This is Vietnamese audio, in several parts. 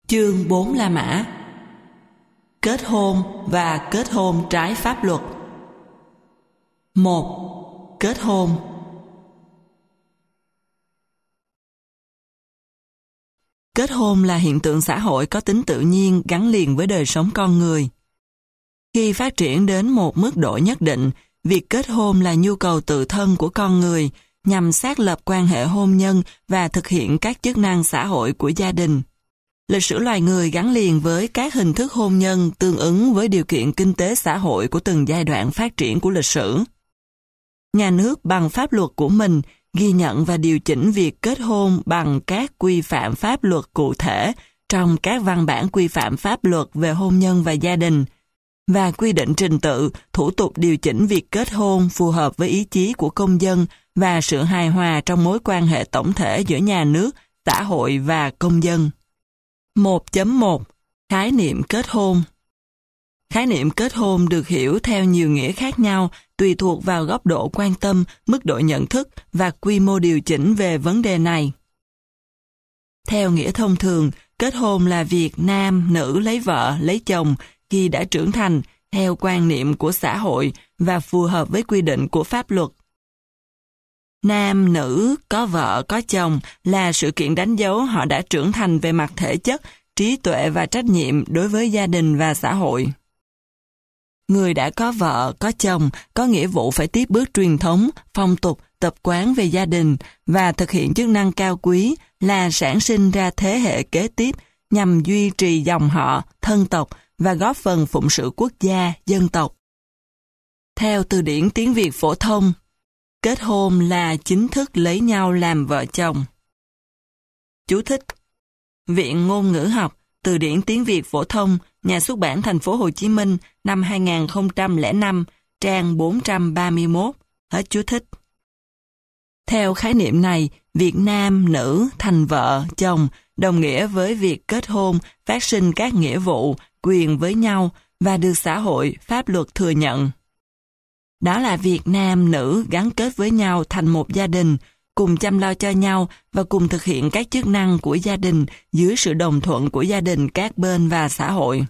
Chương 4 La Mã. Kết hôn và kết hôn trái pháp luật. 1. Kết hôn. Kết hôn là hiện tượng xã hội có tính tự nhiên gắn liền với đời sống con người. Khi phát triển đến một mức độ nhất định, việc kết hôn là nhu cầu tự thân của con người nhằm xác lập quan hệ hôn nhân và thực hiện các chức năng xã hội của gia đình. Lịch sử loài người gắn liền với các hình thức hôn nhân tương ứng với điều kiện kinh tế xã hội của từng giai đoạn phát triển của lịch sử. Nhà nước bằng pháp luật của mình ghi nhận và điều chỉnh việc kết hôn bằng các quy phạm pháp luật cụ thể trong các văn bản quy phạm pháp luật về hôn nhân và gia đình, và quy định trình tự, thủ tục điều chỉnh việc kết hôn phù hợp với ý chí của công dân và sự hài hòa trong mối quan hệ tổng thể giữa nhà nước, xã hội và công dân. 1.1. Khái niệm kết hôn. Khái niệm kết hôn được hiểu theo nhiều nghĩa khác nhau tùy thuộc vào góc độ quan tâm, mức độ nhận thức và quy mô điều chỉnh về vấn đề này. Theo nghĩa thông thường, kết hôn là việc nam, nữ lấy vợ, lấy chồng khi đã trưởng thành theo quan niệm của xã hội và phù hợp với quy định của pháp luật. Nam, nữ, có vợ, có chồng là sự kiện đánh dấu họ đã trưởng thành về mặt thể chất, trí tuệ và trách nhiệm đối với gia đình và xã hội. Người đã có vợ, có chồng có nghĩa vụ phải tiếp bước truyền thống, phong tục, tập quán về gia đình và thực hiện chức năng cao quý là sản sinh ra thế hệ kế tiếp nhằm duy trì dòng họ, thân tộc và góp phần phụng sự quốc gia, dân tộc. Theo từ điển tiếng Việt phổ thông, kết hôn là chính thức lấy nhau làm vợ chồng. Chú thích: Viện Ngôn ngữ học, từ điển tiếng Việt phổ thông, Nhà xuất bản Thành phố Hồ Chí Minh, năm 2005, trang 431. Hết chú thích. Theo khái niệm này, việc nam, nữ, thành vợ, chồng đồng nghĩa với việc kết hôn, phát sinh các nghĩa vụ, quyền với nhau và được xã hội, pháp luật thừa nhận. Đó là việc nam, nữ gắn kết với nhau thành một gia đình, cùng chăm lo cho nhau và cùng thực hiện các chức năng của gia đình dưới sự đồng thuận của gia đình các bên và xã hội.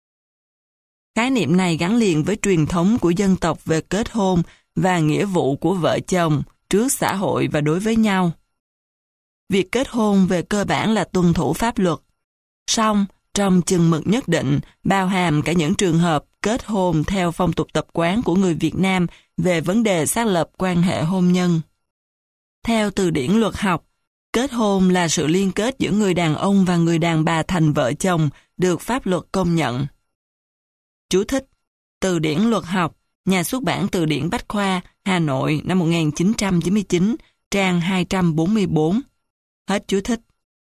Khái niệm này gắn liền với truyền thống của dân tộc về kết hôn và nghĩa vụ của vợ chồng trước xã hội và đối với nhau. Việc kết hôn về cơ bản là tuân thủ pháp luật, song trong chừng mực nhất định bao hàm cả những trường hợp kết hôn theo phong tục tập quán của người Việt Nam về vấn đề xác lập quan hệ hôn nhân. Theo từ điển luật học, kết hôn là sự liên kết giữa người đàn ông và người đàn bà thành vợ chồng được pháp luật công nhận. Chú thích: Từ điển luật học, Nhà xuất bản Từ điển Bách khoa, Hà Nội, năm 1999, trang 244. Hết chú thích.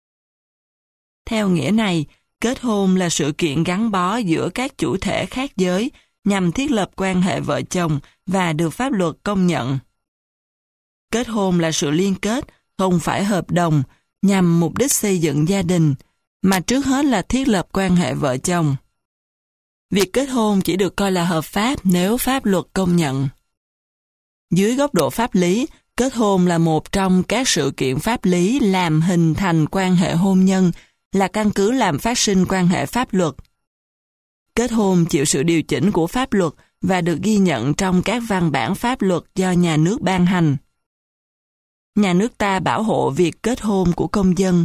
Theo nghĩa này, kết hôn là sự kiện gắn bó giữa các chủ thể khác giới nhằm thiết lập quan hệ vợ chồng và được pháp luật công nhận. Kết hôn là sự liên kết, không phải hợp đồng, nhằm mục đích xây dựng gia đình, mà trước hết là thiết lập quan hệ vợ chồng. Việc kết hôn chỉ được coi là hợp pháp nếu pháp luật công nhận. Dưới góc độ pháp lý, kết hôn là một trong các sự kiện pháp lý làm hình thành quan hệ hôn nhân, là căn cứ làm phát sinh quan hệ pháp luật. Kết hôn chịu sự điều chỉnh của pháp luật và được ghi nhận trong các văn bản pháp luật do nhà nước ban hành. Nhà nước ta bảo hộ việc kết hôn của công dân.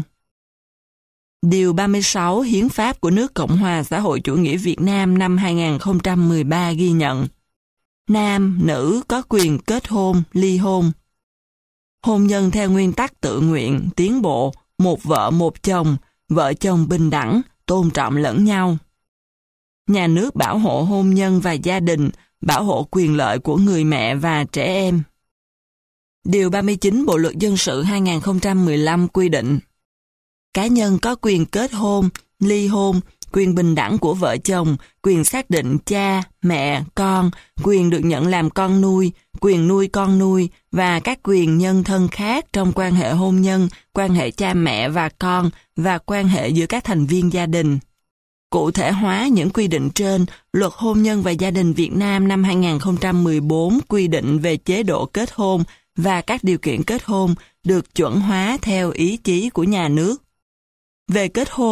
Điều 36 Hiến pháp của nước Cộng hòa xã hội chủ nghĩa Việt Nam năm 2013 ghi nhận: nam, nữ có quyền kết hôn, ly hôn. Hôn nhân theo nguyên tắc tự nguyện, tiến bộ, một vợ một chồng, vợ chồng bình đẳng, tôn trọng lẫn nhau. Nhà nước bảo hộ hôn nhân và gia đình, bảo hộ quyền lợi của người mẹ và trẻ em. Điều 39 Bộ luật dân sự 2015 quy định: cá nhân có quyền kết hôn, ly hôn, quyền bình đẳng của vợ chồng, quyền xác định cha, mẹ, con, quyền được nhận làm con nuôi, quyền nuôi con nuôi và các quyền nhân thân khác trong quan hệ hôn nhân, quan hệ cha mẹ và con và quan hệ giữa các thành viên gia đình. Cụ thể hóa những quy định trên, Luật Hôn nhân và Gia đình Việt Nam năm 2014 quy định về chế độ kết hôn và các điều kiện kết hôn được chuẩn hóa theo ý chí của nhà nước. Về kết hôn,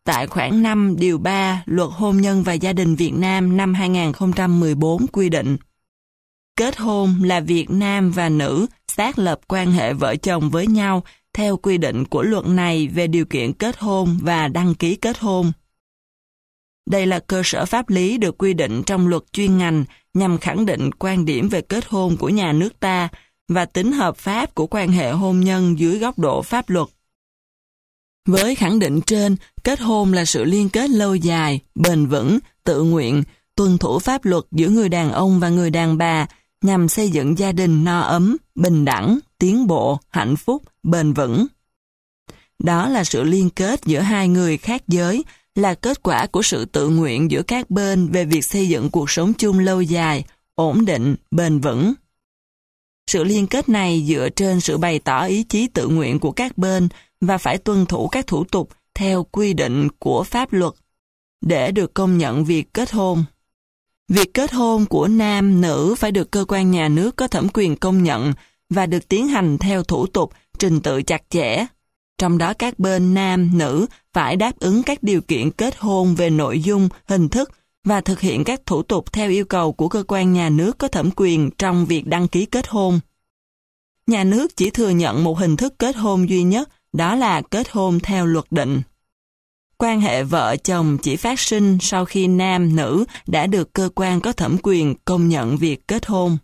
tại khoản 5 điều 3 Luật Hôn nhân và Gia đình Việt Nam năm 2014 quy định. Kết hôn là việc nam và nữ xác lập quan hệ vợ chồng với nhau theo quy định của luật này về điều kiện kết hôn và đăng ký kết hôn. Đây là cơ sở pháp lý được quy định trong luật chuyên ngành nhằm khẳng định quan điểm về kết hôn của nhà nước ta và tính hợp pháp của quan hệ hôn nhân dưới góc độ pháp luật. Với khẳng định trên, kết hôn là sự liên kết lâu dài, bền vững, tự nguyện, tuân thủ pháp luật giữa người đàn ông và người đàn bà nhằm xây dựng gia đình no ấm, bình đẳng, tiến bộ, hạnh phúc, bền vững. Đó là sự liên kết giữa hai người khác giới, là kết quả của sự tự nguyện giữa các bên về việc xây dựng cuộc sống chung lâu dài, ổn định, bền vững. Sự liên kết này dựa trên sự bày tỏ ý chí tự nguyện của các bên và phải tuân thủ các thủ tục theo quy định của pháp luật để được công nhận việc kết hôn. Việc kết hôn của nam, nữ phải được cơ quan nhà nước có thẩm quyền công nhận và được tiến hành theo thủ tục, trình tự chặt chẽ. Trong đó các bên nam, nữ phải đáp ứng các điều kiện kết hôn về nội dung, hình thức và thực hiện các thủ tục theo yêu cầu của cơ quan nhà nước có thẩm quyền trong việc đăng ký kết hôn. Nhà nước chỉ thừa nhận một hình thức kết hôn duy nhất, đó là kết hôn theo luật định. Quan hệ vợ chồng chỉ phát sinh sau khi nam, nữ đã được cơ quan có thẩm quyền công nhận việc kết hôn.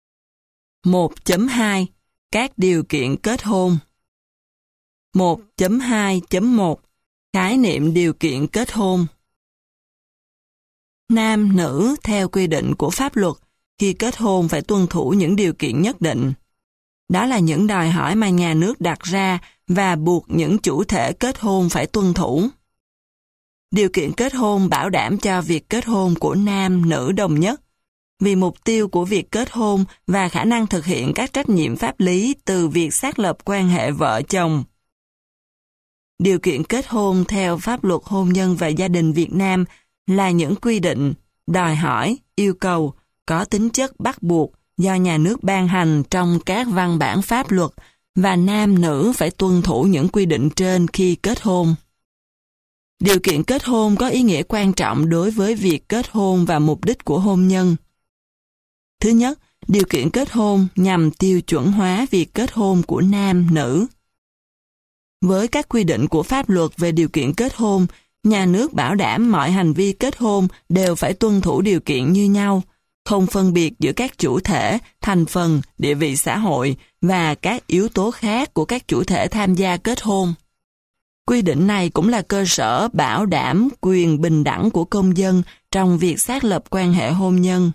1.2 Các điều kiện kết hôn. 1.2.1 Khái niệm điều kiện kết hôn. Nam, nữ theo quy định của pháp luật khi kết hôn phải tuân thủ những điều kiện nhất định. Đó là những đòi hỏi mà nhà nước đặt ra và buộc những chủ thể kết hôn phải tuân thủ. Điều kiện kết hôn bảo đảm cho việc kết hôn của nam, nữ đồng nhất, vì mục tiêu của việc kết hôn và khả năng thực hiện các trách nhiệm pháp lý từ việc xác lập quan hệ vợ chồng. Điều kiện kết hôn theo pháp luật hôn nhân và gia đình Việt Nam là những quy định, đòi hỏi, yêu cầu có tính chất bắt buộc do nhà nước ban hành trong các văn bản pháp luật và nam nữ phải tuân thủ những quy định trên khi kết hôn. Điều kiện kết hôn có ý nghĩa quan trọng đối với việc kết hôn và mục đích của hôn nhân. Thứ nhất, điều kiện kết hôn nhằm tiêu chuẩn hóa việc kết hôn của nam, nữ. Với các quy định của pháp luật về điều kiện kết hôn, nhà nước bảo đảm mọi hành vi kết hôn đều phải tuân thủ điều kiện như nhau, không phân biệt giữa các chủ thể, thành phần, địa vị xã hội và các yếu tố khác của các chủ thể tham gia kết hôn. Quy định này cũng là cơ sở bảo đảm quyền bình đẳng của công dân trong việc xác lập quan hệ hôn nhân.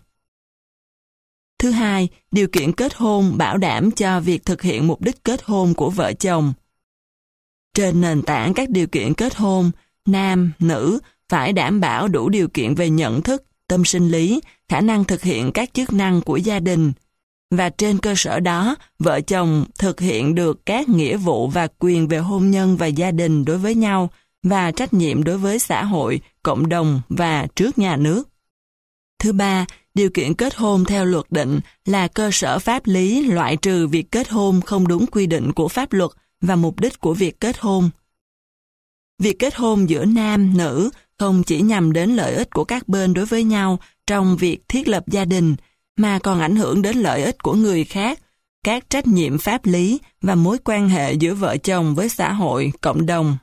Thứ hai, điều kiện kết hôn bảo đảm cho việc thực hiện mục đích kết hôn của vợ chồng. Trên nền tảng các điều kiện kết hôn, nam, nữ phải đảm bảo đủ điều kiện về nhận thức, tâm sinh lý, khả năng thực hiện các chức năng của gia đình. Và trên cơ sở đó, vợ chồng thực hiện được các nghĩa vụ và quyền về hôn nhân và gia đình đối với nhau và trách nhiệm đối với xã hội, cộng đồng và trước nhà nước. Thứ ba, điều kiện kết hôn theo luật định là cơ sở pháp lý loại trừ việc kết hôn không đúng quy định của pháp luật và mục đích của việc kết hôn. Việc kết hôn giữa nam, nữ không chỉ nhằm đến lợi ích của các bên đối với nhau trong việc thiết lập gia đình, mà còn ảnh hưởng đến lợi ích của người khác, các trách nhiệm pháp lý và mối quan hệ giữa vợ chồng với xã hội, cộng đồng.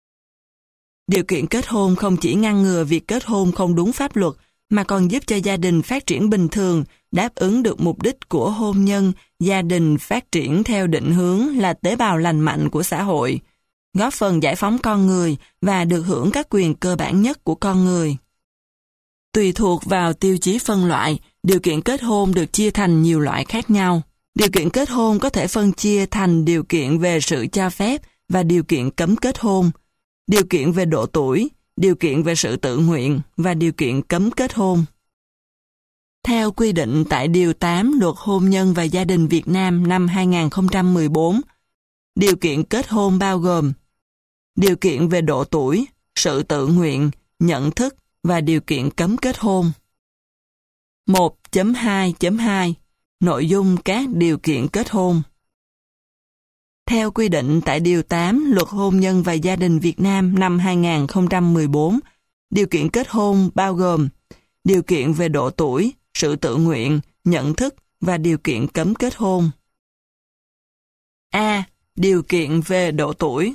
Điều kiện kết hôn không chỉ ngăn ngừa việc kết hôn không đúng pháp luật, mà còn giúp cho gia đình phát triển bình thường, đáp ứng được mục đích của hôn nhân, gia đình phát triển theo định hướng là tế bào lành mạnh của xã hội, góp phần giải phóng con người và được hưởng các quyền cơ bản nhất của con người. Tùy thuộc vào tiêu chí phân loại, điều kiện kết hôn được chia thành nhiều loại khác nhau. Điều kiện kết hôn có thể phân chia thành điều kiện về sự cho phép và điều kiện cấm kết hôn, điều kiện về độ tuổi, điều kiện về sự tự nguyện và điều kiện cấm kết hôn. Theo quy định tại Điều 8 Luật Hôn nhân và Gia đình Việt Nam năm 2014, điều kiện kết hôn bao gồm điều kiện về độ tuổi, sự tự nguyện, nhận thức và điều kiện cấm kết hôn. 1.2.2 Nội dung các điều kiện kết hôn. Theo quy định tại Điều 8 Luật Hôn nhân và Gia đình Việt Nam năm 2014, điều kiện kết hôn bao gồm điều kiện về độ tuổi, sự tự nguyện, nhận thức và điều kiện cấm kết hôn. A. Điều kiện về độ tuổi.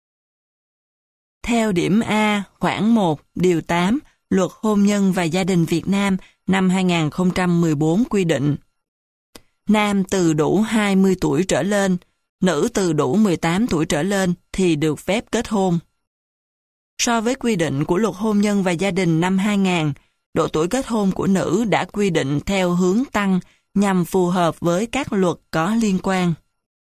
Theo điểm A, khoản 1, điều 8, Luật Hôn nhân và Gia đình Việt Nam năm 2014 quy định: nam từ đủ 20 tuổi trở lên, nữ từ đủ 18 tuổi trở lên thì được phép kết hôn. So với quy định của Luật Hôn nhân và Gia đình năm 2000, độ tuổi kết hôn của nữ đã quy định theo hướng tăng nhằm phù hợp với các luật có liên quan.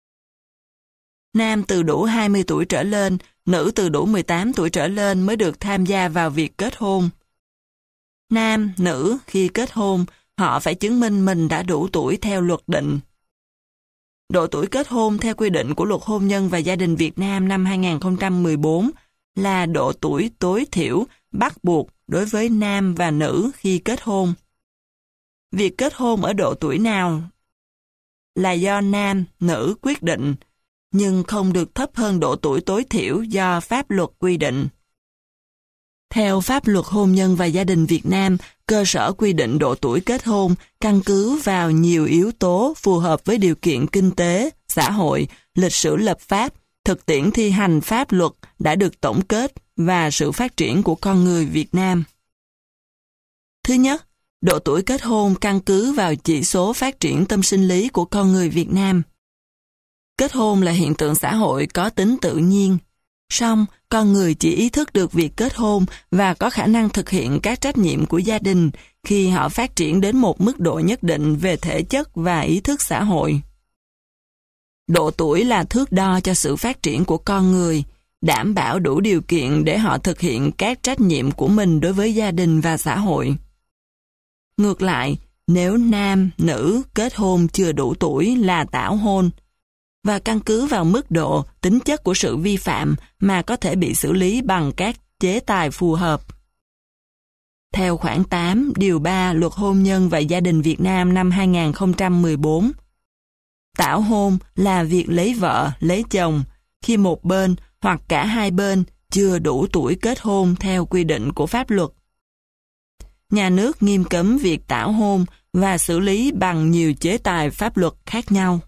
Nam từ đủ 20 tuổi trở lên, nữ từ đủ 18 tuổi trở lên mới được tham gia vào việc kết hôn. Nam, nữ khi kết hôn, họ phải chứng minh mình đã đủ tuổi theo luật định. Độ tuổi kết hôn theo quy định của Luật Hôn nhân và Gia đình Việt Nam năm 2014 là độ tuổi tối thiểu bắt buộc đối với nam và nữ khi kết hôn. Việc kết hôn ở độ tuổi nào là do nam, nữ quyết định, nhưng không được thấp hơn độ tuổi tối thiểu do pháp luật quy định. Theo pháp luật hôn nhân và gia đình Việt Nam, cơ sở quy định độ tuổi kết hôn căn cứ vào nhiều yếu tố phù hợp với điều kiện kinh tế, xã hội, lịch sử lập pháp, thực tiễn thi hành pháp luật đã được tổng kết và sự phát triển của con người Việt Nam. Thứ nhất, độ tuổi kết hôn căn cứ vào chỉ số phát triển tâm sinh lý của con người Việt Nam. Kết hôn là hiện tượng xã hội có tính tự nhiên. Song, con người chỉ ý thức được việc kết hôn và có khả năng thực hiện các trách nhiệm của gia đình khi họ phát triển đến một mức độ nhất định về thể chất và ý thức xã hội. Độ tuổi là thước đo cho sự phát triển của con người, đảm bảo đủ điều kiện để họ thực hiện các trách nhiệm của mình đối với gia đình và xã hội. Ngược lại, nếu nam, nữ kết hôn chưa đủ tuổi là tảo hôn, và căn cứ vào mức độ, tính chất của sự vi phạm mà có thể bị xử lý bằng các chế tài phù hợp. Theo khoản 8, điều 3 Luật Hôn nhân và Gia đình Việt Nam năm 2014, tảo hôn là việc lấy vợ, lấy chồng khi một bên hoặc cả hai bên chưa đủ tuổi kết hôn theo quy định của pháp luật. Nhà nước nghiêm cấm việc tảo hôn và xử lý bằng nhiều chế tài pháp luật khác nhau.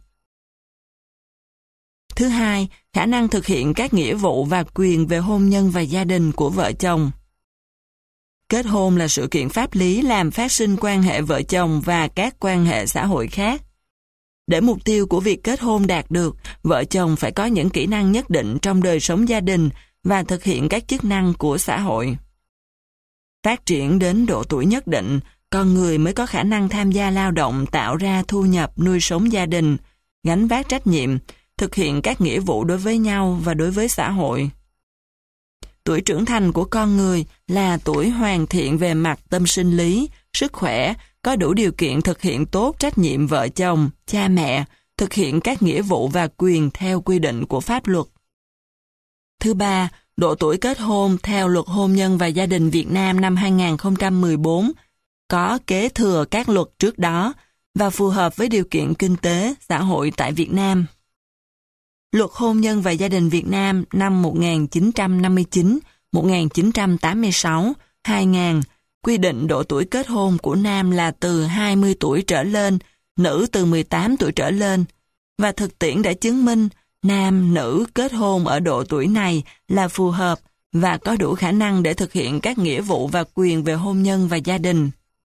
Thứ hai, khả năng thực hiện các nghĩa vụ và quyền về hôn nhân và gia đình của vợ chồng. Kết hôn là sự kiện pháp lý làm phát sinh quan hệ vợ chồng và các quan hệ xã hội khác. Để mục tiêu của việc kết hôn đạt được, vợ chồng phải có những kỹ năng nhất định trong đời sống gia đình và thực hiện các chức năng của xã hội. Phát triển đến độ tuổi nhất định, con người mới có khả năng tham gia lao động tạo ra thu nhập nuôi sống gia đình, gánh vác trách nhiệm, thực hiện các nghĩa vụ đối với nhau và đối với xã hội. Tuổi trưởng thành của con người là tuổi hoàn thiện về mặt tâm sinh lý, sức khỏe, có đủ điều kiện thực hiện tốt trách nhiệm vợ chồng, cha mẹ, thực hiện các nghĩa vụ và quyền theo quy định của pháp luật. Thứ ba, độ tuổi kết hôn theo Luật Hôn nhân và Gia đình Việt Nam năm 2014 có kế thừa các luật trước đó và phù hợp với điều kiện kinh tế, xã hội tại Việt Nam. Luật Hôn nhân và Gia đình Việt Nam năm 1959, 1986, 2000 quy định độ tuổi kết hôn của nam là từ 20 tuổi trở lên, nữ từ 18 tuổi trở lên, và thực tiễn đã chứng minh nam, nữ kết hôn ở độ tuổi này là phù hợp và có đủ khả năng để thực hiện các nghĩa vụ và quyền về hôn nhân và gia đình.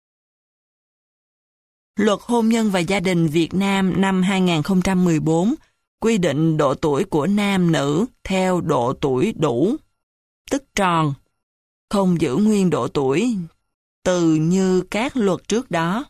Luật Hôn nhân và Gia đình Việt Nam năm 2014 quy định độ tuổi của nam nữ theo độ tuổi đủ, tức tròn, không giữ nguyên độ tuổi từ như các luật trước đó.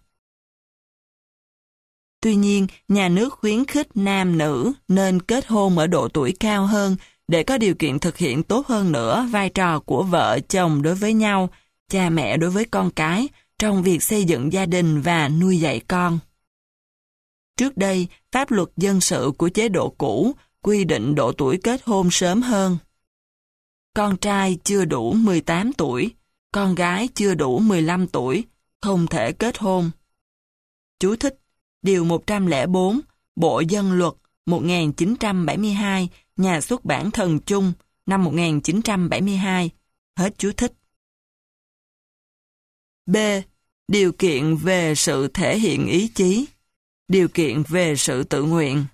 Tuy nhiên, nhà nước khuyến khích nam nữ nên kết hôn ở độ tuổi cao hơn để có điều kiện thực hiện tốt hơn nữa vai trò của vợ chồng đối với nhau, cha mẹ đối với con cái trong việc xây dựng gia đình và nuôi dạy con. Trước đây, pháp luật dân sự của chế độ cũ quy định độ tuổi kết hôn sớm hơn. Con trai chưa đủ 18 tuổi, con gái chưa đủ 15 tuổi, không thể kết hôn. Chú thích, Điều 104, Bộ Dân Luật, 1972, nhà xuất bản Thần Chung, năm 1972. Hết chú thích. B. Điều kiện về sự thể hiện ý chí. Điều kiện về sự tự nguyện.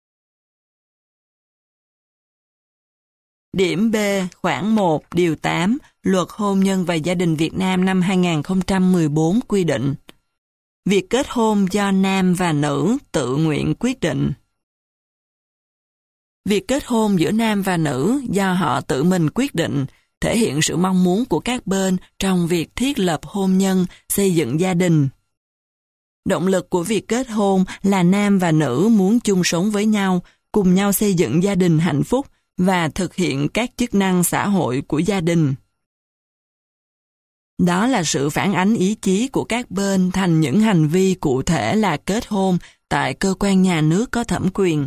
Điểm B, khoản 1, điều 8, Luật Hôn nhân và Gia đình Việt Nam năm 2014 quy định: việc kết hôn do nam và nữ tự nguyện quyết định. Việc kết hôn giữa nam và nữ do họ tự mình quyết định, thể hiện sự mong muốn của các bên trong việc thiết lập hôn nhân, xây dựng gia đình. Động lực của việc kết hôn là nam và nữ muốn chung sống với nhau, cùng nhau xây dựng gia đình hạnh phúc và thực hiện các chức năng xã hội của gia đình. Đó là sự phản ánh ý chí của các bên thành những hành vi cụ thể là kết hôn tại cơ quan nhà nước có thẩm quyền.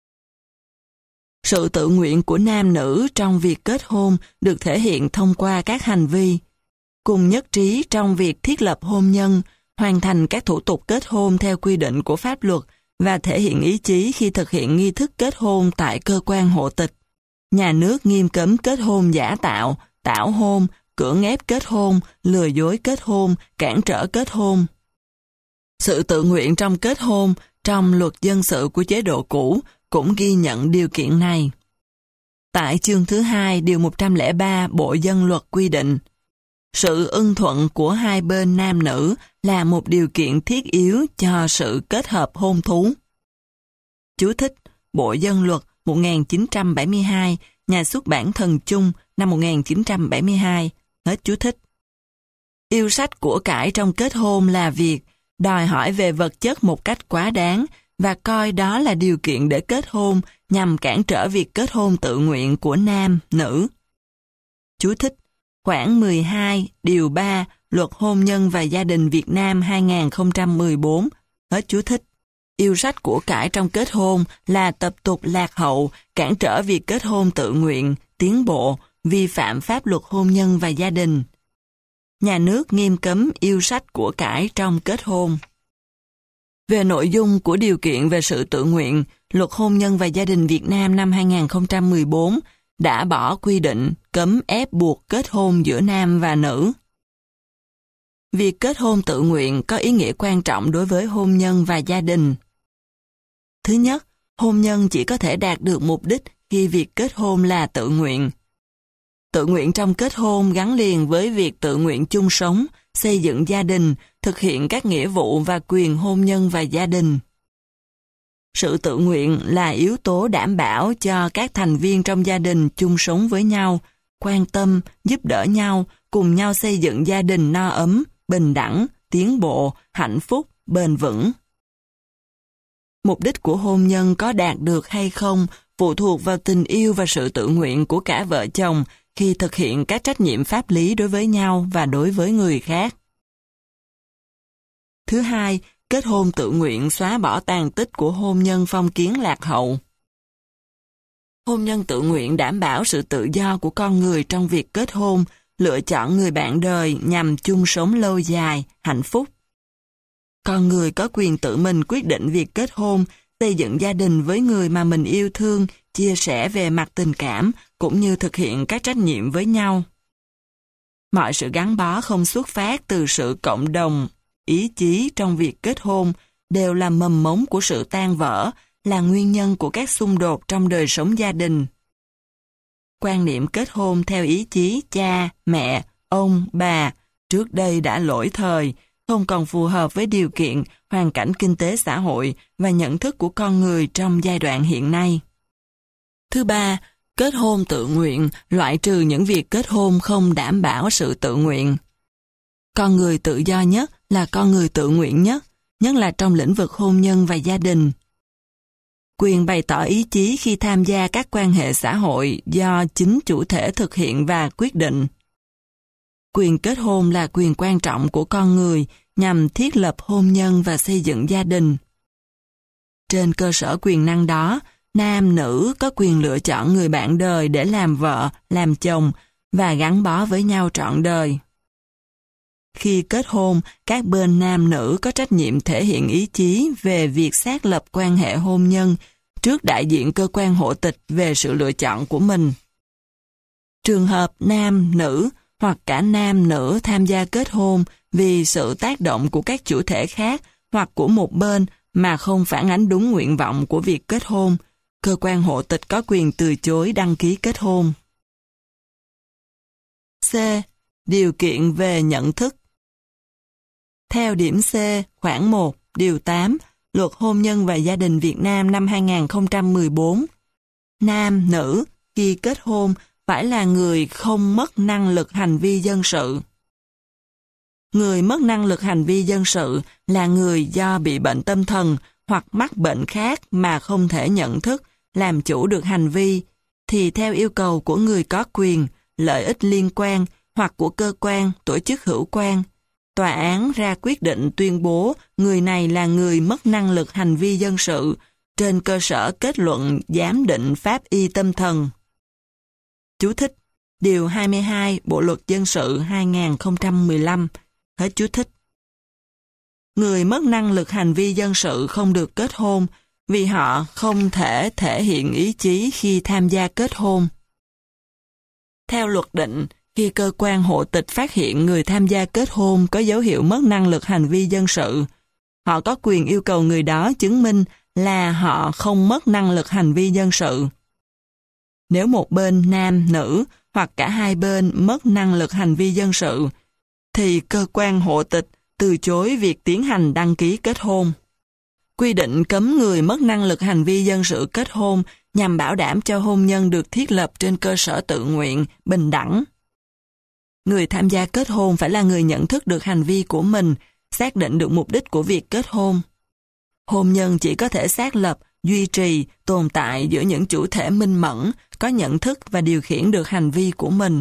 Sự tự nguyện của nam nữ trong việc kết hôn được thể hiện thông qua các hành vi: cùng nhất trí trong việc thiết lập hôn nhân, hoàn thành các thủ tục kết hôn theo quy định của pháp luật và thể hiện ý chí khi thực hiện nghi thức kết hôn tại cơ quan hộ tịch. Nhà nước nghiêm cấm kết hôn giả tạo, tảo hôn, cưỡng ép kết hôn, lừa dối kết hôn, cản trở kết hôn. Sự tự nguyện trong kết hôn trong luật dân sự của chế độ cũ cũng ghi nhận điều kiện này. Tại chương thứ 2, điều 103 Bộ Dân Luật quy định: sự ưng thuận của hai bên nam nữ là một điều kiện thiết yếu cho sự kết hợp hôn thú. Chú thích: Bộ Dân Luật 1972, nhà xuất bản Thần Chung, năm 1972. Hết chú thích. Yêu sách của cải trong kết hôn là việc đòi hỏi về vật chất một cách quá đáng và coi đó là điều kiện để kết hôn nhằm cản trở việc kết hôn tự nguyện của nam, nữ. Chú thích: khoản 12, điều 3, Luật Hôn nhân và Gia đình Việt Nam 2014. Hết chú thích. Yêu sách của cải trong kết hôn là tập tục lạc hậu, cản trở việc kết hôn tự nguyện, tiến bộ, vi phạm pháp luật hôn nhân và gia đình. Nhà nước nghiêm cấm yêu sách của cải trong kết hôn. Về nội dung của điều kiện về sự tự nguyện, Luật Hôn nhân và Gia đình Việt Nam năm 2014 đã bỏ quy định cấm ép buộc kết hôn giữa nam và nữ. Việc kết hôn tự nguyện có ý nghĩa quan trọng đối với hôn nhân và gia đình. Thứ nhất, hôn nhân chỉ có thể đạt được mục đích khi việc kết hôn là tự nguyện. Tự nguyện trong kết hôn gắn liền với việc tự nguyện chung sống, xây dựng gia đình, thực hiện các nghĩa vụ và quyền hôn nhân và gia đình. Sự tự nguyện là yếu tố đảm bảo cho các thành viên trong gia đình chung sống với nhau, quan tâm, giúp đỡ nhau, cùng nhau xây dựng gia đình no ấm, bình đẳng, tiến bộ, hạnh phúc, bền vững. Mục đích của hôn nhân có đạt được hay không phụ thuộc vào tình yêu và sự tự nguyện của cả vợ chồng khi thực hiện các trách nhiệm pháp lý đối với nhau và đối với người khác. Thứ hai, kết hôn tự nguyện xóa bỏ tàn tích của hôn nhân phong kiến lạc hậu. Hôn nhân tự nguyện đảm bảo sự tự do của con người trong việc kết hôn, lựa chọn người bạn đời nhằm chung sống lâu dài, hạnh phúc. Con người có quyền tự mình quyết định việc kết hôn, xây dựng gia đình với người mà mình yêu thương, chia sẻ về mặt tình cảm, cũng như thực hiện các trách nhiệm với nhau. Mọi sự gắn bó không xuất phát từ sự cộng đồng, ý chí trong việc kết hôn, đều là mầm mống của sự tan vỡ, là nguyên nhân của các xung đột trong đời sống gia đình. Quan niệm kết hôn theo ý chí cha, mẹ, ông, bà trước đây đã lỗi thời, không còn phù hợp với điều kiện, hoàn cảnh kinh tế xã hội và nhận thức của con người trong giai đoạn hiện nay. Thứ ba, kết hôn tự nguyện loại trừ những việc kết hôn không đảm bảo sự tự nguyện. Con người tự do nhất là con người tự nguyện nhất là trong lĩnh vực hôn nhân và gia đình. Quyền bày tỏ ý chí khi tham gia các quan hệ xã hội do chính chủ thể thực hiện và quyết định. Quyền kết hôn là quyền quan trọng của con người nhằm thiết lập hôn nhân và xây dựng gia đình. Trên cơ sở quyền năng đó, nam nữ có quyền lựa chọn người bạn đời để làm vợ, làm chồng và gắn bó với nhau trọn đời. Khi kết hôn, các bên nam nữ có trách nhiệm thể hiện ý chí về việc xác lập quan hệ hôn nhân trước đại diện cơ quan hộ tịch về sự lựa chọn của mình. Trường hợp nam, nữ hoặc cả nam, nữ tham gia kết hôn vì sự tác động của các chủ thể khác hoặc của một bên mà không phản ánh đúng nguyện vọng của việc kết hôn, cơ quan hộ tịch có quyền từ chối đăng ký kết hôn. C. Điều kiện về nhận thức. Theo điểm C, khoản 1, điều 8, Luật Hôn nhân và Gia đình Việt Nam năm 2014, nam, nữ khi kết hôn phải là người không mất năng lực hành vi dân sự. Người mất năng lực hành vi dân sự là người do bị bệnh tâm thần hoặc mắc bệnh khác mà không thể nhận thức, làm chủ được hành vi, thì theo yêu cầu của người có quyền, lợi ích liên quan hoặc của cơ quan, tổ chức hữu quan, tòa án ra quyết định tuyên bố người này là người mất năng lực hành vi dân sự trên cơ sở kết luận giám định pháp y tâm thần. Chú thích: Điều 22 Bộ Luật Dân sự 2015. Hết chú thích. Người mất năng lực hành vi dân sự không được kết hôn vì họ không thể thể hiện ý chí khi tham gia kết hôn. Theo luật định, khi cơ quan hộ tịch phát hiện người tham gia kết hôn có dấu hiệu mất năng lực hành vi dân sự, họ có quyền yêu cầu người đó chứng minh là họ không mất năng lực hành vi dân sự. Nếu một bên nam, nữ hoặc cả hai bên mất năng lực hành vi dân sự, thì cơ quan hộ tịch từ chối việc tiến hành đăng ký kết hôn. Quy định cấm người mất năng lực hành vi dân sự kết hôn nhằm bảo đảm cho hôn nhân được thiết lập trên cơ sở tự nguyện, bình đẳng. Người tham gia kết hôn phải là người nhận thức được hành vi của mình, xác định được mục đích của việc kết hôn. Hôn nhân chỉ có thể xác lập, duy trì, tồn tại giữa những chủ thể minh mẫn, có nhận thức và điều khiển được hành vi của mình.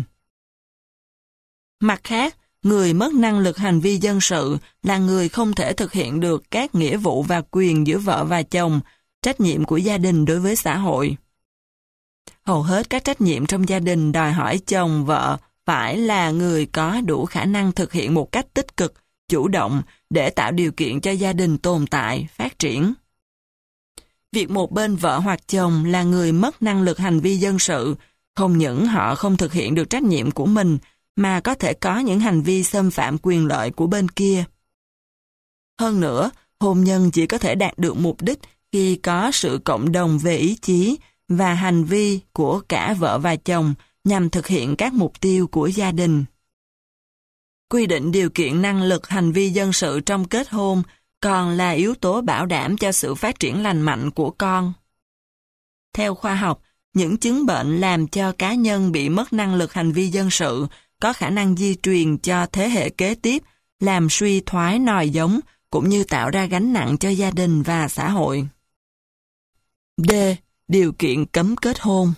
Mặt khác, người mất năng lực hành vi dân sự là người không thể thực hiện được các nghĩa vụ và quyền giữa vợ và chồng, trách nhiệm của gia đình đối với xã hội. Hầu hết các trách nhiệm trong gia đình đòi hỏi chồng, vợ phải là người có đủ khả năng thực hiện một cách tích cực, chủ động để tạo điều kiện cho gia đình tồn tại, phát triển. Việc một bên vợ hoặc chồng là người mất năng lực hành vi dân sự, không những họ không thực hiện được trách nhiệm của mình, mà có thể có những hành vi xâm phạm quyền lợi của bên kia. Hơn nữa, hôn nhân chỉ có thể đạt được mục đích khi có sự cộng đồng về ý chí và hành vi của cả vợ và chồng nhằm thực hiện các mục tiêu của gia đình. Quy định điều kiện năng lực hành vi dân sự trong kết hôn còn là yếu tố bảo đảm cho sự phát triển lành mạnh của con. Theo khoa học, những chứng bệnh làm cho cá nhân bị mất năng lực hành vi dân sự có khả năng di truyền cho thế hệ kế tiếp, làm suy thoái nòi giống, cũng như tạo ra gánh nặng cho gia đình và xã hội. D. Điều kiện cấm kết hôn.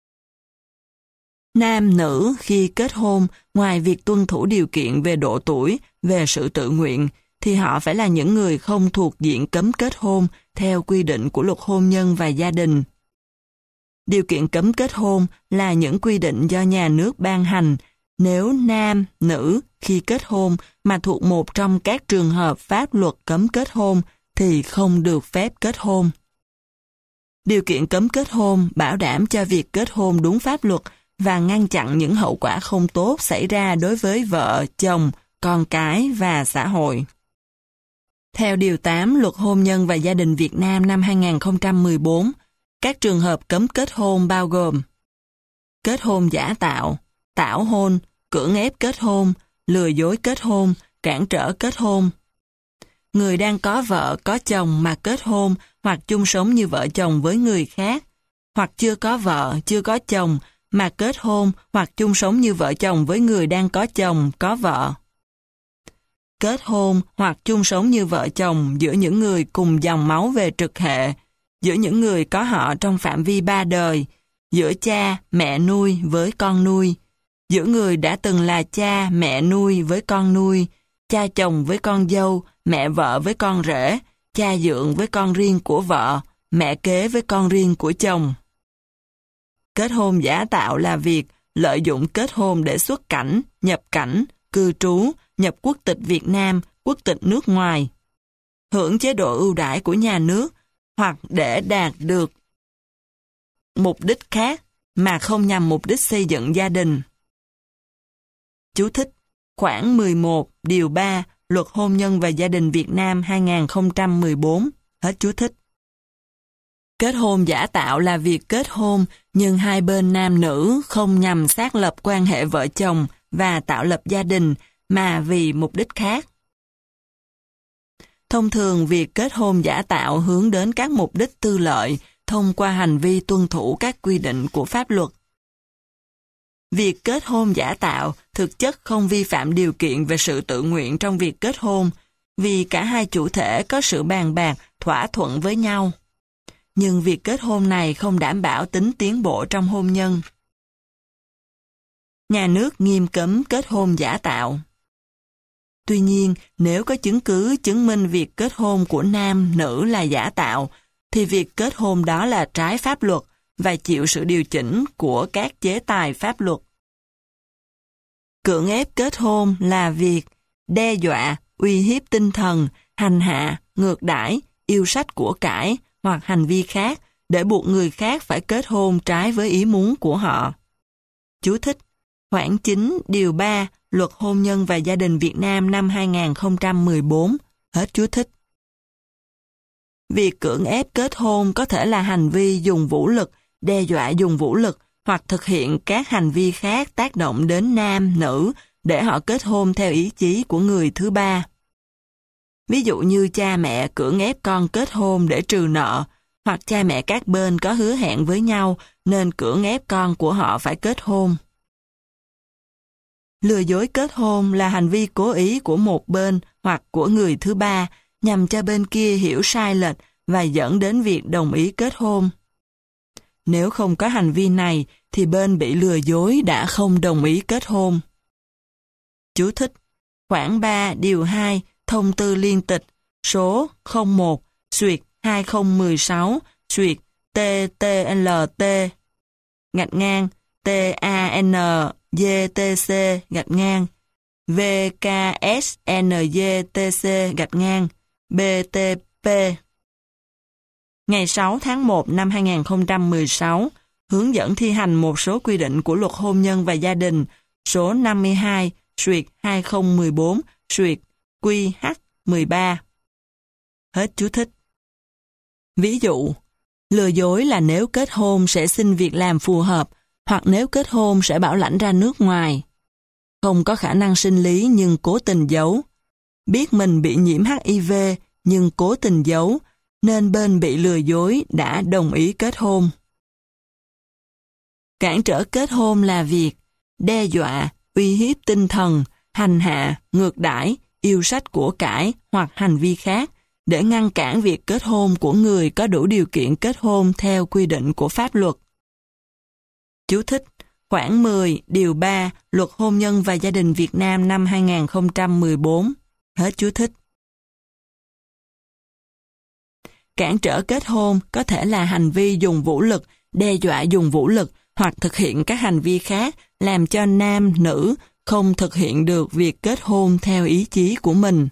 Nam, nữ khi kết hôn, ngoài việc tuân thủ điều kiện về độ tuổi, về sự tự nguyện, thì họ phải là những người không thuộc diện cấm kết hôn theo quy định của Luật Hôn nhân và Gia đình. Điều kiện cấm kết hôn là những quy định do nhà nước ban hành nếu nam, nữ khi kết hôn mà thuộc một trong các trường hợp pháp luật cấm kết hôn thì không được phép kết hôn. Điều kiện cấm kết hôn bảo đảm cho việc kết hôn đúng pháp luật và ngăn chặn những hậu quả không tốt xảy ra đối với vợ, chồng, con cái và xã hội. Theo Điều 8 Luật Hôn nhân và Gia đình Việt Nam năm 2014, các trường hợp cấm kết hôn bao gồm kết hôn giả tạo, tảo hôn, cưỡng ép kết hôn, lừa dối kết hôn, cản trở kết hôn. Người đang có vợ, có chồng mà kết hôn hoặc chung sống như vợ chồng với người khác, hoặc chưa có vợ, chưa có chồng mà kết hôn hoặc chung sống như vợ chồng với người đang có chồng, có vợ. Kết hôn hoặc chung sống như vợ chồng giữa những người cùng dòng máu về trực hệ, giữa những người có họ trong phạm vi 3 đời, giữa cha, mẹ nuôi với con nuôi, giữa người đã từng là cha, mẹ nuôi với con nuôi, cha chồng với con dâu, mẹ vợ với con rể, cha dượng với con riêng của vợ, mẹ kế với con riêng của chồng. Kết hôn giả tạo là việc lợi dụng kết hôn để xuất cảnh, nhập cảnh, cư trú, nhập quốc tịch Việt Nam, quốc tịch nước ngoài, hưởng chế độ ưu đãi của nhà nước, hoặc để đạt được mục đích khác mà không nhằm mục đích xây dựng gia đình. Chú thích: Khoản 11, điều 3, Luật Hôn nhân và Gia đình Việt Nam 2014. Hết chú thích. Kết hôn giả tạo là việc kết hôn nhưng hai bên nam nữ không nhằm xác lập quan hệ vợ chồng và tạo lập gia đình mà vì mục đích khác. Thông thường, việc kết hôn giả tạo hướng đến các mục đích tư lợi thông qua hành vi tuân thủ các quy định của pháp luật. Việc kết hôn giả tạo thực chất không vi phạm điều kiện về sự tự nguyện trong việc kết hôn, vì cả hai chủ thể có sự bàn bạc, thỏa thuận với nhau. Nhưng việc kết hôn này không đảm bảo tính tiến bộ trong hôn nhân. Nhà nước nghiêm cấm kết hôn giả tạo. Tuy nhiên, nếu có chứng cứ chứng minh việc kết hôn của nam, nữ là giả tạo, thì việc kết hôn đó là trái pháp luật và chịu sự điều chỉnh của các chế tài pháp luật. Cưỡng ép kết hôn là việc đe dọa, uy hiếp tinh thần, hành hạ, ngược đãi, yêu sách của cải hoặc hành vi khác để buộc người khác phải kết hôn trái với ý muốn của họ. Chú thích: Khoản 9, điều 3, Luật Hôn nhân và Gia đình Việt Nam năm 2014. Hết chú thích. Việc cưỡng ép kết hôn có thể là hành vi dùng vũ lực, đe dọa dùng vũ lực hoặc thực hiện các hành vi khác tác động đến nam, nữ để họ kết hôn theo ý chí của người thứ ba. Ví dụ như cha mẹ cưỡng ép con kết hôn để trừ nợ, hoặc cha mẹ các bên có hứa hẹn với nhau nên cưỡng ép con của họ phải kết hôn. Lừa dối kết hôn là hành vi cố ý của một bên hoặc của người thứ ba nhằm cho bên kia hiểu sai lệch và dẫn đến việc đồng ý kết hôn. Nếu không có hành vi này thì bên bị lừa dối đã không đồng ý kết hôn. Chú thích: Khoản 3, điều 2, Thông tư liên tịch số 01/2016/TTLT TANGTSNGTC-BTP ngày 6 tháng 1 năm 2016, hướng dẫn thi hành một số quy định của Luật Hôn nhân và Gia đình số 52/2014/QH13. Hết chú thích. Ví dụ, lừa dối là nếu kết hôn sẽ xin việc làm phù hợp, hoặc nếu kết hôn sẽ bảo lãnh ra nước ngoài. Không có khả năng sinh lý nhưng cố tình giấu. Biết mình bị nhiễm HIV nhưng cố tình giấu, nên bên bị lừa dối đã đồng ý kết hôn. Cản trở kết hôn là việc đe dọa, uy hiếp tinh thần, hành hạ, ngược đãi, yêu sách của cải hoặc hành vi khác để ngăn cản việc kết hôn của người có đủ điều kiện kết hôn theo quy định của pháp luật. Chú thích: Khoản 10, điều 3, Luật Hôn nhân và Gia đình Việt Nam năm 2014. Hết chú thích. Cản trở kết hôn có thể là hành vi dùng vũ lực, đe dọa dùng vũ lực hoặc thực hiện các hành vi khác làm cho nam, nữ không thực hiện được việc kết hôn theo ý chí của mình.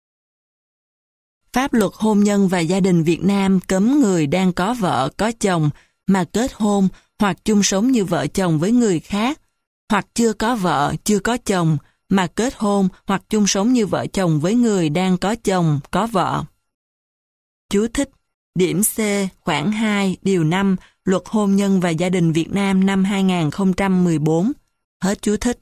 Pháp luật hôn nhân và gia đình Việt Nam cấm người đang có vợ, có chồng mà kết hôn hoặc chung sống như vợ chồng với người khác, hoặc chưa có vợ, chưa có chồng mà kết hôn hoặc chung sống như vợ chồng với người đang có chồng, có vợ. Chú thích: Điểm C, khoản 2, điều 5, Luật Hôn nhân và Gia đình Việt Nam năm 2014. Hết chú thích.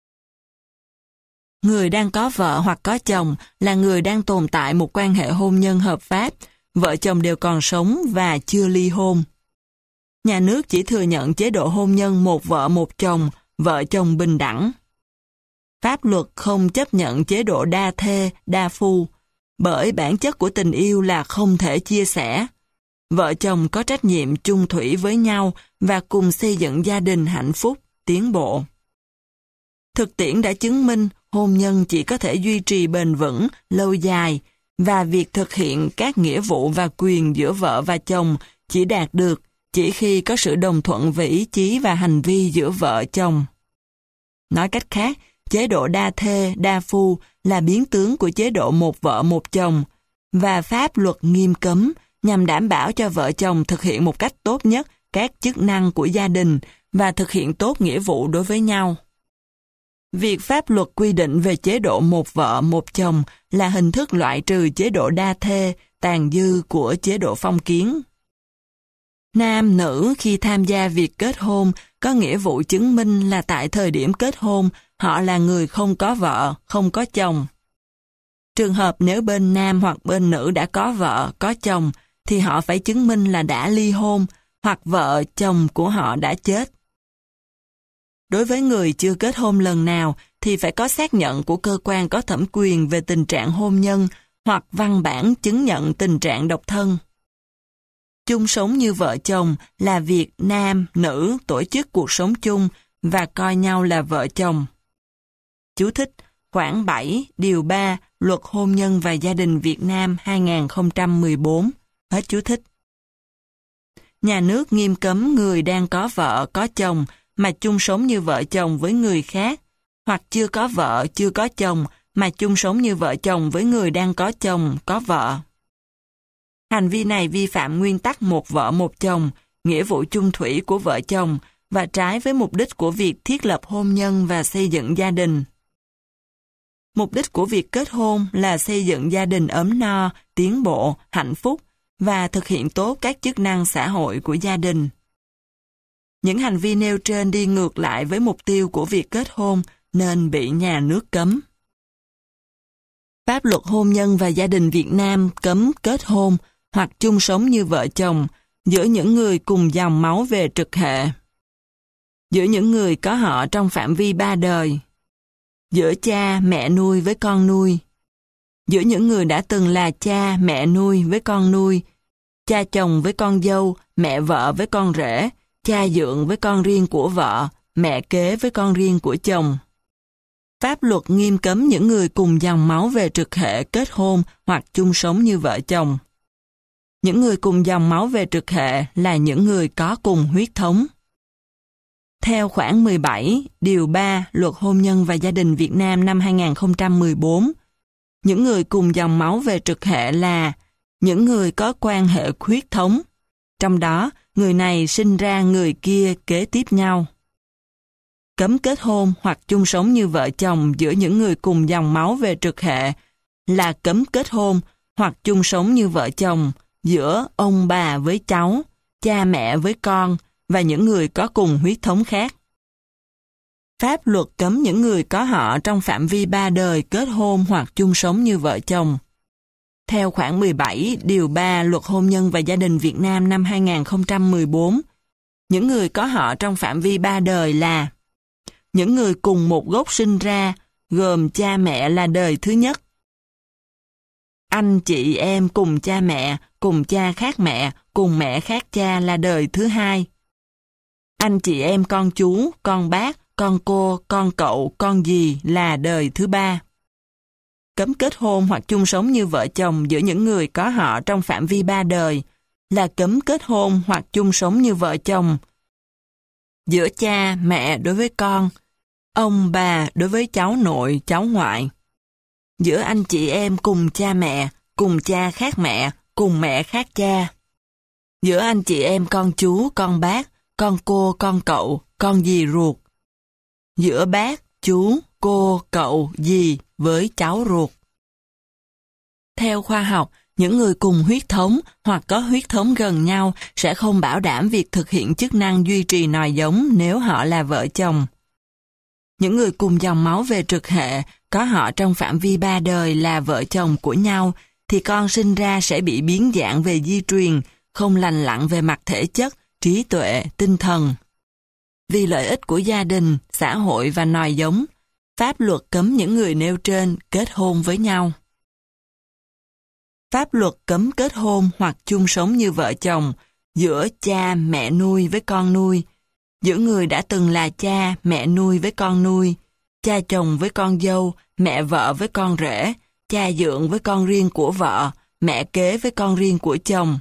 Người đang có vợ hoặc có chồng là người đang tồn tại một quan hệ hôn nhân hợp pháp, vợ chồng đều còn sống và chưa ly hôn. Nhà nước chỉ thừa nhận chế độ hôn nhân một vợ một chồng, vợ chồng bình đẳng. Pháp luật không chấp nhận chế độ đa thê, đa phu, bởi bản chất của tình yêu là không thể chia sẻ. Vợ chồng có trách nhiệm chung thủy với nhau và cùng xây dựng gia đình hạnh phúc, tiến bộ. Thực tiễn đã chứng minh hôn nhân chỉ có thể duy trì bền vững, lâu dài, và việc thực hiện các nghĩa vụ và quyền giữa vợ và chồng chỉ đạt được chỉ khi có sự đồng thuận về ý chí và hành vi giữa vợ chồng. Nói cách khác, chế độ đa thê, đa phu là biến tướng của chế độ một vợ một chồng, và pháp luật nghiêm cấm nhằm đảm bảo cho vợ chồng thực hiện một cách tốt nhất các chức năng của gia đình và thực hiện tốt nghĩa vụ đối với nhau. Việc pháp luật quy định về chế độ một vợ một chồng là hình thức loại trừ chế độ đa thê, tàn dư của chế độ phong kiến. Nam, nữ khi tham gia việc kết hôn có nghĩa vụ chứng minh là tại thời điểm kết hôn họ là người không có vợ, không có chồng. Trường hợp nếu bên nam hoặc bên nữ đã có vợ, có chồng thì họ phải chứng minh là đã ly hôn hoặc vợ, chồng của họ đã chết. Đối với người chưa kết hôn lần nào thì phải có xác nhận của cơ quan có thẩm quyền về tình trạng hôn nhân hoặc văn bản chứng nhận tình trạng độc thân. Chung sống như vợ chồng là việc nam, nữ tổ chức cuộc sống chung và coi nhau là vợ chồng. Chú thích khoản 7, điều 3, Luật Hôn nhân và Gia đình Việt Nam 2014. Hết chú thích. Nhà nước nghiêm cấm người đang có vợ, có chồng mà chung sống như vợ chồng với người khác, hoặc chưa có vợ, chưa có chồng mà chung sống như vợ chồng với người đang có chồng, có vợ. Hành vi này vi phạm nguyên tắc một vợ một chồng, nghĩa vụ chung thủy của vợ chồng và trái với mục đích của việc thiết lập hôn nhân và xây dựng gia đình. Mục đích của việc kết hôn là xây dựng gia đình ấm no, tiến bộ, hạnh phúc và thực hiện tốt các chức năng xã hội của gia đình. Những hành vi nêu trên đi ngược lại với mục tiêu của việc kết hôn nên bị nhà nước cấm. Pháp luật hôn nhân và gia đình Việt Nam cấm kết hôn hoặc chung sống như vợ chồng giữa những người cùng dòng máu về trực hệ, giữa những người có họ trong phạm vi 3 đời, giữa cha, mẹ nuôi với con nuôi, giữa những người đã từng là cha, mẹ nuôi với con nuôi, cha chồng với con dâu, mẹ vợ với con rể, cha dượng với con riêng của vợ, mẹ kế với con riêng của chồng. Pháp luật nghiêm cấm những người cùng dòng máu về trực hệ kết hôn hoặc chung sống như vợ chồng. Những người cùng dòng máu về trực hệ là những người có cùng huyết thống. Theo khoản 17, điều 3 Luật Hôn nhân và Gia đình Việt Nam năm 2014, những người cùng dòng máu về trực hệ là những người có quan hệ huyết thống, trong đó người này sinh ra người kia kế tiếp nhau. Cấm kết hôn hoặc chung sống như vợ chồng giữa những người cùng dòng máu về trực hệ là cấm kết hôn hoặc chung sống như vợ chồng giữa ông bà với cháu, cha mẹ với con và những người có cùng huyết thống khác. Pháp luật cấm những người có họ trong phạm vi 3 đời kết hôn hoặc chung sống như vợ chồng. Theo khoản 17, điều 3 Luật Hôn nhân và Gia đình Việt Nam năm 2014, những người có họ trong phạm vi 3 đời là những người cùng một gốc sinh ra, gồm cha mẹ là đời thứ nhất, anh chị em cùng cha mẹ, cùng cha khác mẹ, cùng mẹ khác cha là đời thứ hai, anh chị em con chú, con bác, con cô, con cậu, con dì là đời thứ ba. Cấm kết hôn hoặc chung sống như vợ chồng giữa những người có họ trong phạm vi 3 đời là cấm kết hôn hoặc chung sống như vợ chồng giữa cha, mẹ đối với con, ông, bà đối với cháu nội, cháu ngoại, giữa anh chị em cùng cha mẹ, cùng cha khác mẹ, cùng mẹ khác cha, giữa anh chị em con chú, con bác, con cô, con cậu, con dì ruột, giữa bác, chú, cô, cậu, dì với cháu ruột. Theo khoa học, những người cùng huyết thống hoặc có huyết thống gần nhau sẽ không bảo đảm việc thực hiện chức năng duy trì nòi giống nếu họ là vợ chồng. Những người cùng dòng máu về trực hệ có họ trong phạm vi 3 đời là vợ chồng của nhau thì con sinh ra sẽ bị biến dạng về di truyền, không lành lặn về mặt thể chất, trí tuệ, tinh thần. Vì lợi ích của gia đình, xã hội và nòi giống, pháp luật cấm những người nêu trên kết hôn với nhau. Pháp luật cấm kết hôn hoặc chung sống như vợ chồng giữa cha, mẹ nuôi với con nuôi, giữa người đã từng là cha, mẹ nuôi với con nuôi, cha chồng với con dâu, mẹ vợ với con rể, cha dượng với con riêng của vợ, mẹ kế với con riêng của chồng.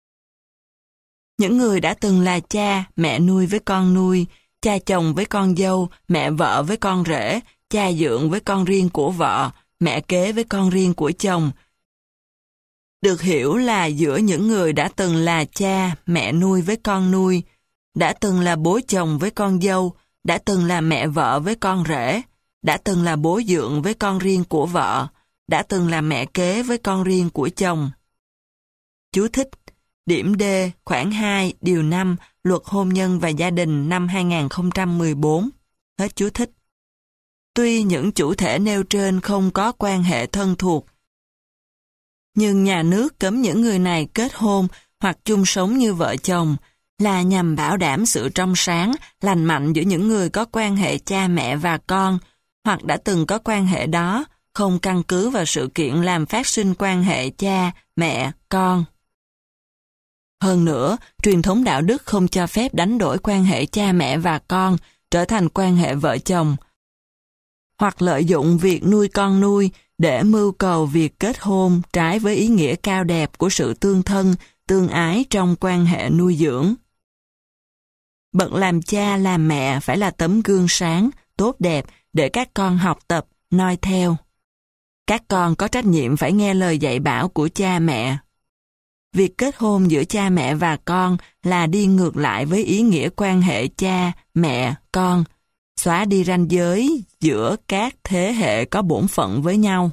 Những người đã từng là cha, mẹ nuôi với con nuôi, cha chồng với con dâu, mẹ vợ với con rể, cha dượng với con riêng của vợ, mẹ kế với con riêng của chồng, được hiểu là giữa những người đã từng là cha, mẹ nuôi với con nuôi, đã từng là bố chồng với con dâu, đã từng là mẹ vợ với con rể, đã từng là bố dượng với con riêng của vợ, đã từng là mẹ kế với con riêng của chồng. Chú thích: điểm D, khoản 2, điều 5, Luật Hôn nhân và Gia đình năm 2014. Hết chú thích. Tuy những chủ thể nêu trên không có quan hệ thân thuộc, nhưng nhà nước cấm những người này kết hôn hoặc chung sống như vợ chồng là nhằm bảo đảm sự trong sáng, lành mạnh giữa những người có quan hệ cha mẹ và con, hoặc đã từng có quan hệ đó, không căn cứ vào sự kiện làm phát sinh quan hệ cha, mẹ, con. Hơn nữa, truyền thống đạo đức không cho phép đánh đổi quan hệ cha mẹ và con trở thành quan hệ vợ chồng, hoặc lợi dụng việc nuôi con nuôi để mưu cầu việc kết hôn trái với ý nghĩa cao đẹp của sự tương thân, tương ái trong quan hệ nuôi dưỡng. Bậc làm cha làm mẹ phải là tấm gương sáng, tốt đẹp để các con học tập, noi theo. Các con có trách nhiệm phải nghe lời dạy bảo của cha mẹ. Việc kết hôn giữa cha mẹ và con là đi ngược lại với ý nghĩa quan hệ cha, mẹ, con, xóa đi ranh giới giữa các thế hệ có bổn phận với nhau.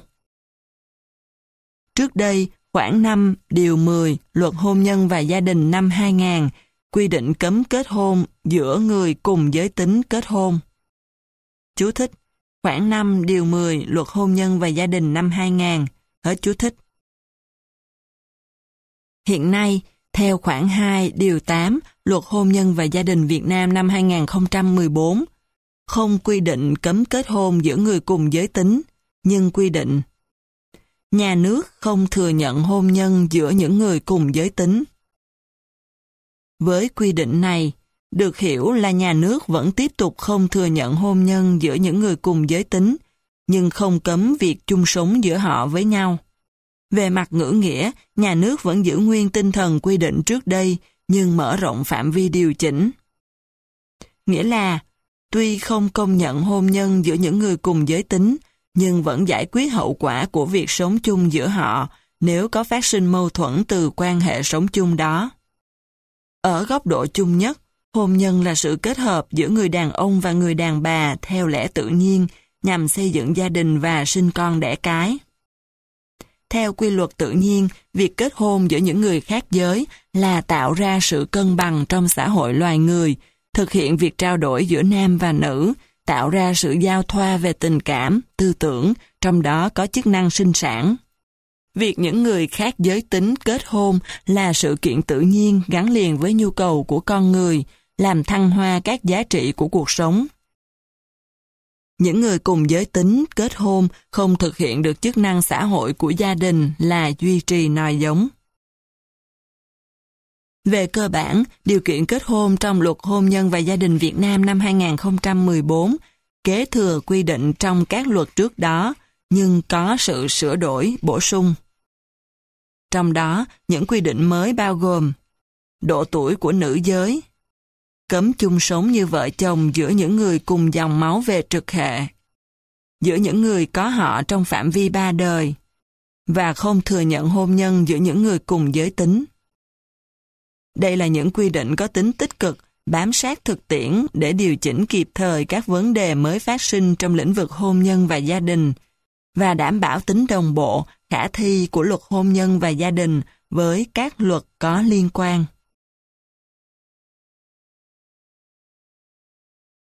Trước đây, khoản 5, điều 10, Luật Hôn nhân và Gia đình năm 2000 quy định cấm kết hôn giữa người cùng giới tính kết hôn. Chú thích: khoản 5, điều 10, Luật Hôn nhân và Gia đình năm 2000. Hết chú thích. Hiện nay, theo khoản 2, điều 8, Luật Hôn nhân và Gia đình Việt Nam năm 2014, không quy định cấm kết hôn giữa người cùng giới tính, nhưng quy định nhà nước không thừa nhận hôn nhân giữa những người cùng giới tính. Với quy định này, được hiểu là nhà nước vẫn tiếp tục không thừa nhận hôn nhân giữa những người cùng giới tính, nhưng không cấm việc chung sống giữa họ với nhau. Về mặt ngữ nghĩa, nhà nước vẫn giữ nguyên tinh thần quy định trước đây, nhưng mở rộng phạm vi điều chỉnh. Nghĩa là, tuy không công nhận hôn nhân giữa những người cùng giới tính, nhưng vẫn giải quyết hậu quả của việc sống chung giữa họ nếu có phát sinh mâu thuẫn từ quan hệ sống chung đó. Ở góc độ chung nhất, hôn nhân là sự kết hợp giữa người đàn ông và người đàn bà theo lẽ tự nhiên nhằm xây dựng gia đình và sinh con đẻ cái. Theo quy luật tự nhiên, việc kết hôn giữa những người khác giới là tạo ra sự cân bằng trong xã hội loài người, thực hiện việc trao đổi giữa nam và nữ, tạo ra sự giao thoa về tình cảm, tư tưởng, trong đó có chức năng sinh sản. Việc những người khác giới tính kết hôn là sự kiện tự nhiên gắn liền với nhu cầu của con người, làm thăng hoa các giá trị của cuộc sống. Những người cùng giới tính kết hôn không thực hiện được chức năng xã hội của gia đình là duy trì nòi giống. Về cơ bản, điều kiện kết hôn trong Luật Hôn nhân và Gia đình Việt Nam năm 2014 kế thừa quy định trong các luật trước đó, nhưng có sự sửa đổi, bổ sung. Trong đó, những quy định mới bao gồm độ tuổi của nữ giới, cấm chung sống như vợ chồng giữa những người cùng dòng máu về trực hệ, giữa những người có họ trong phạm vi 3 đời, và không thừa nhận hôn nhân giữa những người cùng giới tính. Đây là những quy định có tính tích cực, bám sát thực tiễn để điều chỉnh kịp thời các vấn đề mới phát sinh trong lĩnh vực hôn nhân và gia đình, và đảm bảo tính đồng bộ, khả thi của Luật Hôn nhân và Gia đình với các luật có liên quan.